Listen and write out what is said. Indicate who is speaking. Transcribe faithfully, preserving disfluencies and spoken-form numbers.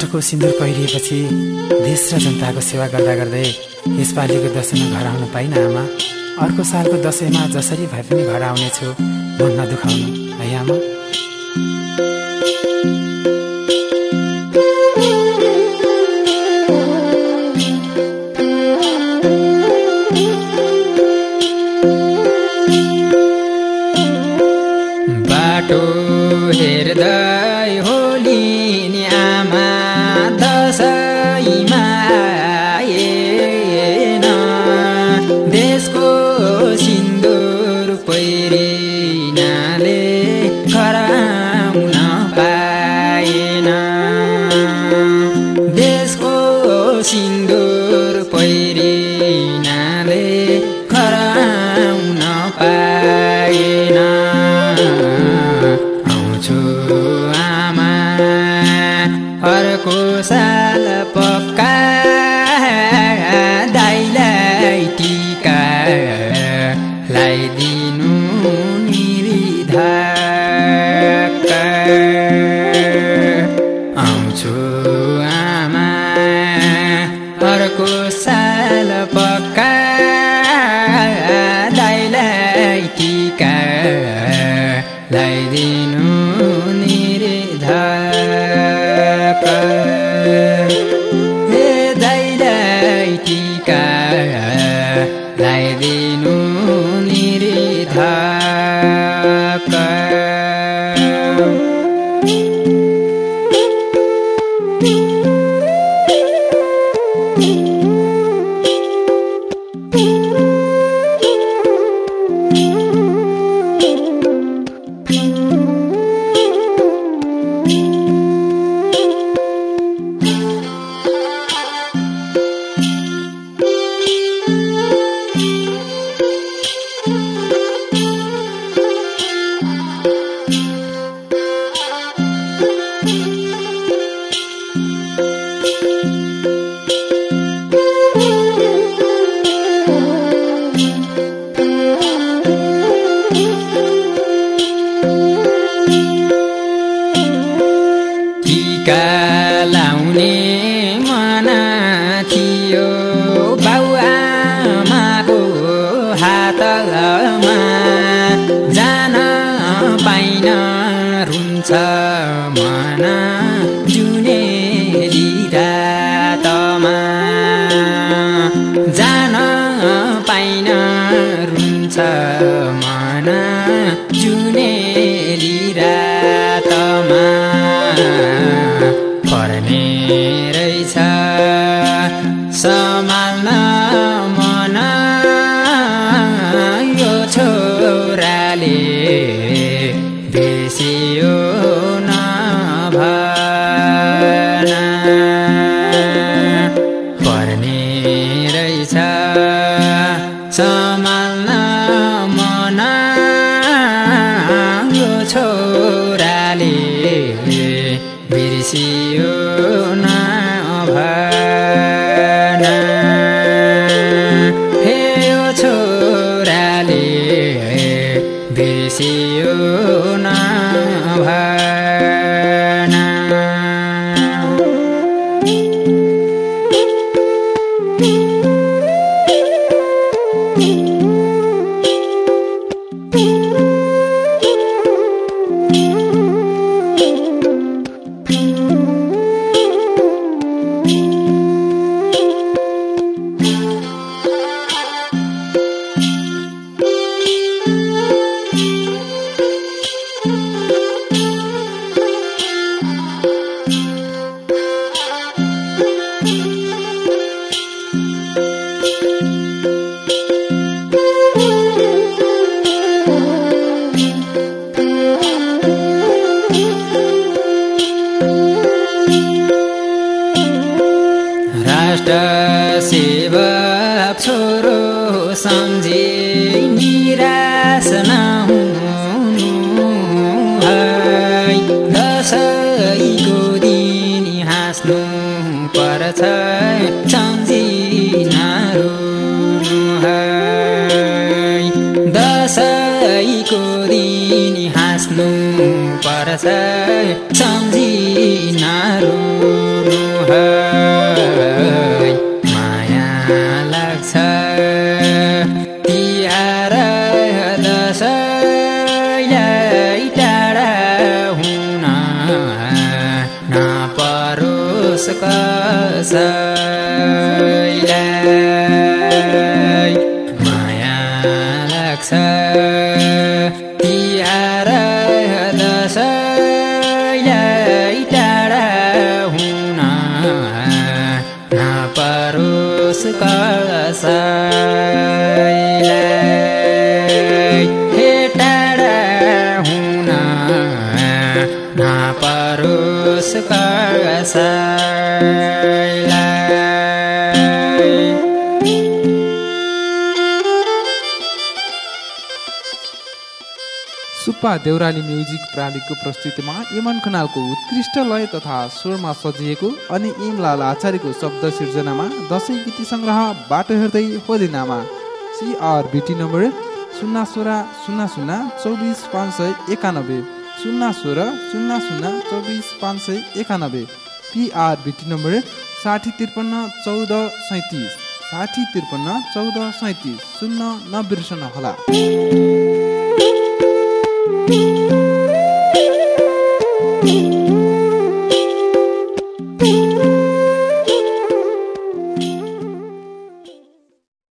Speaker 1: अर्को सिन्दुर पहिरिएपछि देश र जनताको सेवा गर्दा गर्दै यसपालिको दसैँमा घर आउन पाइन आमा। अर्को सालको दसैँमा जसरी भए पनि घर आउनेछु, मन नदुखाउनु है आमा।
Speaker 2: बाटो हेर्दै होली नि आमा दसैँमा आएन, देशको सिन्दुर पहिरिनाले घर आउन पाएन। देशको सिन्दुर पहिरिनाले घर आउन पाएन। आउँछु आमा अर्को साल पक्का, दाइलाई टिका लगाइदिनु निरिधक्का। आउँछु आमा अर्को साल पक्का, दाइलाई टिका लगाइदिनु निरिधक्का। हे दाइलाई टिका लगाइदिनु निरिधक्का। टिका लाउने मन थियो बाउआमाको हातमा, जान पाइन रुन्छ मन जुनेली रातमा। जान पाइन रुन्छ मन जुनेली रातमा। पर्ने रहेछ सम्हाल्न मन यो छोराले, बिर्सियो नभन। पर्ने रहेछ सम्हाल्न मन यो छोराले, बिर्सियो नभन। हे यो छोराले बिर्सियो नभन। सेवक छोरो सम्झे निराश नहुनु है। दसैँको दिन हाँस्नु पर्छ सम्झी नरुनु है। दसैँको दिन हाँस्नु पर्छ सम्झी नरुनु माया लाग्छ तिहार दसैँलाई टाढा हुन नपरोस् कसैलाई माया लाग्छ तिहार दसैँलाई टाढा हुन नपरोस् कसैलाई हे टाढा हुन नपरोस् कसैलाई।
Speaker 3: सुब्बा देउराली म्युजिक प्रणालीको प्रस्तुतिमा यमन खनालको उत्कृष्ट लय तथा स्वरमा सजिएको अनि इमलाल आचार्यको शब्द सिर्जनामा दशैं गीत संग्रह बाटो हेर्दै होलिनामा सिआरबिटी नम्बर शून्य सोह्र शून्य शून्य चौबिस पाँच सय एकानब्बे शून्य सोह्र शून्य शून्य चौबिस पाँच सय एकानब्बे पिआरबिटी नम्बर साठी त्रिपन्न चौध सैतिस साठी त्रिपन्न चौध सैतिस शून्य नबिर्सनुहोला।